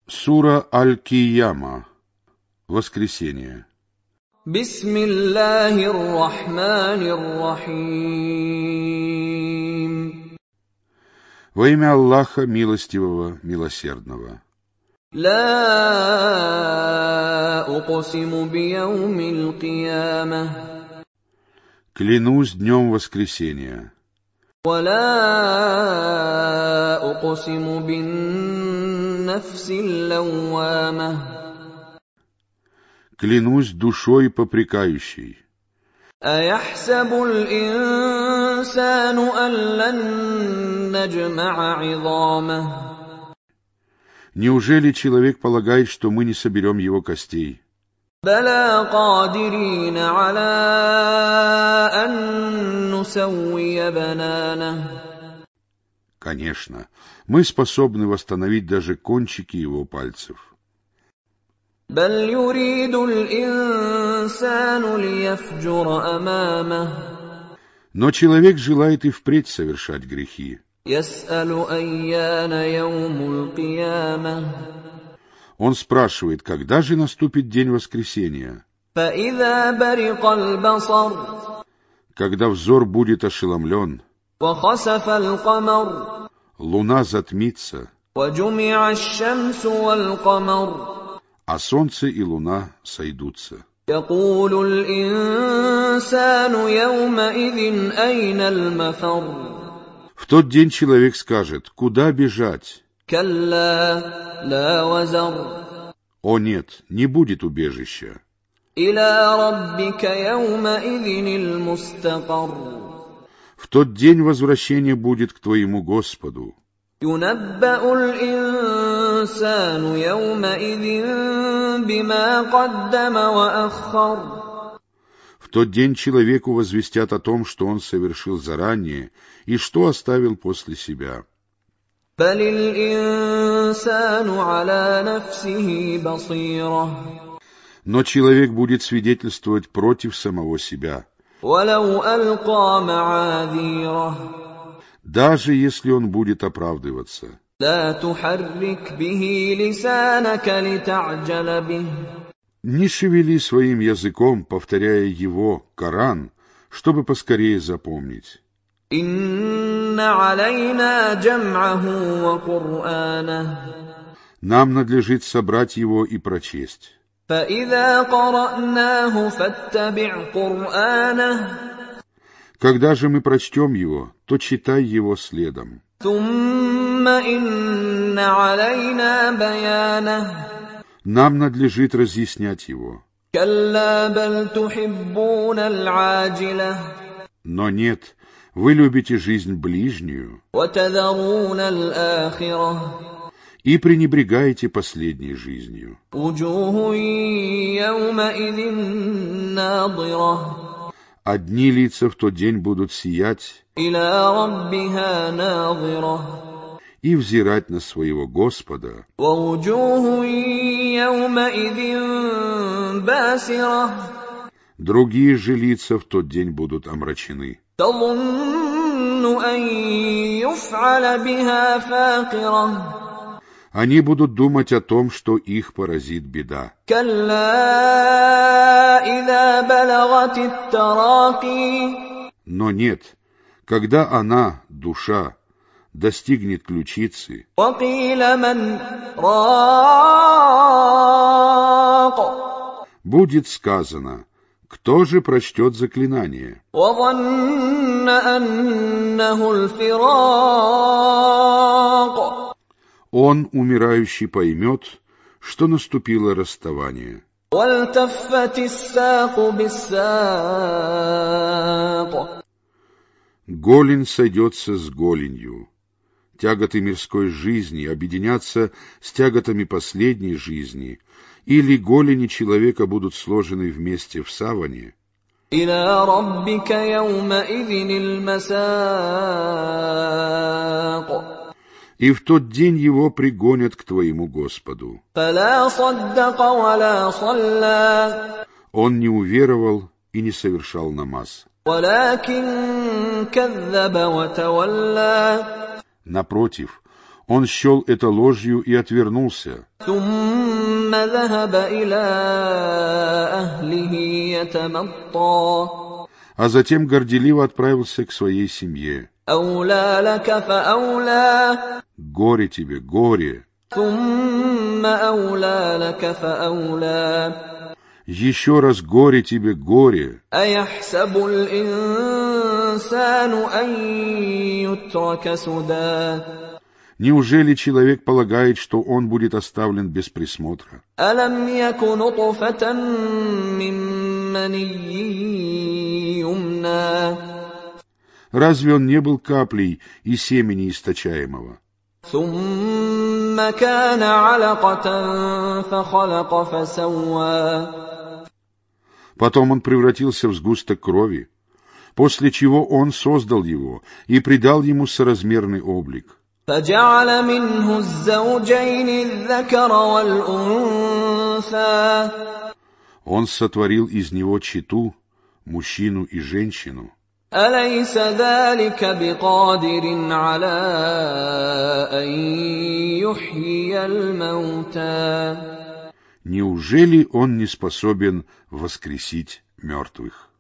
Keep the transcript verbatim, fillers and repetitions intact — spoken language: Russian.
Сура Аль-Кияма. Воскресение. Бисмиллахир-рахманир-рахим. Во имя Аллаха Милостивого, Милосердного. Ла уqsimu бияумил қиямah. Клянусь днем воскресения. Ва ла уqsimu бин-нафсил лаввамah. Клянусь душой попрекающей. Аяхсабуль инсану ан лан наджма'а 'изамah. Неужели человек полагает, что мы не соберем его костей? Бала кадирина аля ан нусаввия бананах. Конечно, мы способны восстановить даже кончики его пальцев. Баль юридуль инсану лияфджура амамах. Но человек желает и впредь совершать грехи. Яс'алу айяна яумул қиямah. Он спрашивает, когда же наступит день воскресения? Фа'иза барикал басар. Когда взор будет ошеломлен, Ва хасафал камар. луна затмится, Ва джуми'а аш-шамсу вал камар. а солнце и луна сойдутся. Якулуль инсану яумаидин айнал мафар. В тот день человек скажет, куда бежать? Калла ла вазар. О нет, не будет убежища. Иля раббика яумаидинил мустақар. В тот день возвращение будет к твоему Господу. Юнабба'уль инсану яумаидин бима каддама ва аххар. В тот день человеку возвестят о том, что он совершил заранее и что оставил после себя. Балил инсану аля нафсихи басира. Но человек будет свидетельствовать против самого себя. Валау алка ма'адира. Даже если он будет оправдываться. Ла тухаррик бихи лисанака лита'джала бих. Не шевели своим языком, повторяя его, Коран, чтобы поскорее запомнить. Инна алейна джам'аху ва Кур'анах. Нам надлежит собрать его и прочесть. Фа'иза кара'наху фаттаби' Кур'анах. Когда же мы прочтем его, то читай его следом. Тумма инна алейна баянах. Нам надлежит разъяснять его. Калла баль тухиббуна аль-аджила. Но нет, вы любите жизнь ближнюю Ва тазаруна аль-ахирах. и пренебрегаете последней жизнью. Уджуху яумаидин надира. Одни лица в тот день будут сиять Иля раббиха надира. и взирать на своего Господа, Ва уджуху яумаидин басира. другие же лица в тот день будут омрачены. Тазунну ан юф'аля биха факира. Они будут думать о том, что их поразит беда. Калла иза балагатит тараки. Но нет, когда она, душа, достигнет ключицы, Ва киля ман рак. будет сказано, кто же прочтет заклинание? Ва занна аннаху аль-фирак. Он, умирающий, поймет, что наступило расставание. وَالْتَفَّتِ السَّاقُ بِالسَّاقِ. Голень сойдется с голенью. Тяготы мирской жизни объединятся с тяготами последней жизни, или голени человека будут сложены вместе в саване. إِلَى رَبِّكَ يَوْمَئِذٍ الْمَسَاقُ. И в тот день его пригонят к твоему Господу. فَلَا صَدَّقَ وَلَا صَلَّى. Он не уверовал и не совершал намаз. وَلَكِنْ كَذَّبَ وَتَوَلَّى. Напротив, Он счел это ложью и отвернулся. ثم ذهب إلى أهله يتمطى А затем горделиво отправился к своей семье. أولى لك فأولى Горе тебе, горе! ثم أولى لك فأولى Еще раз горе тебе, горе! أيحسب الإنسان أن يترك سدى Неужели человек полагает, что он будет оставлен без присмотра? ألم يك نطفة من مني يمنى Разве он не был каплей и семени источаемого? ثم كان علقة فخلق فسوى Потом он превратился в сгусток крови, после чего он создал его и придал ему соразмерный облик. فجعل منه الزوجين الذكر والأنثى Он сотворил из него чету, мужчину и женщину. أليس ذلك بقادر على أن يحيي الموتى Неужели он не способен воскресить мертвых?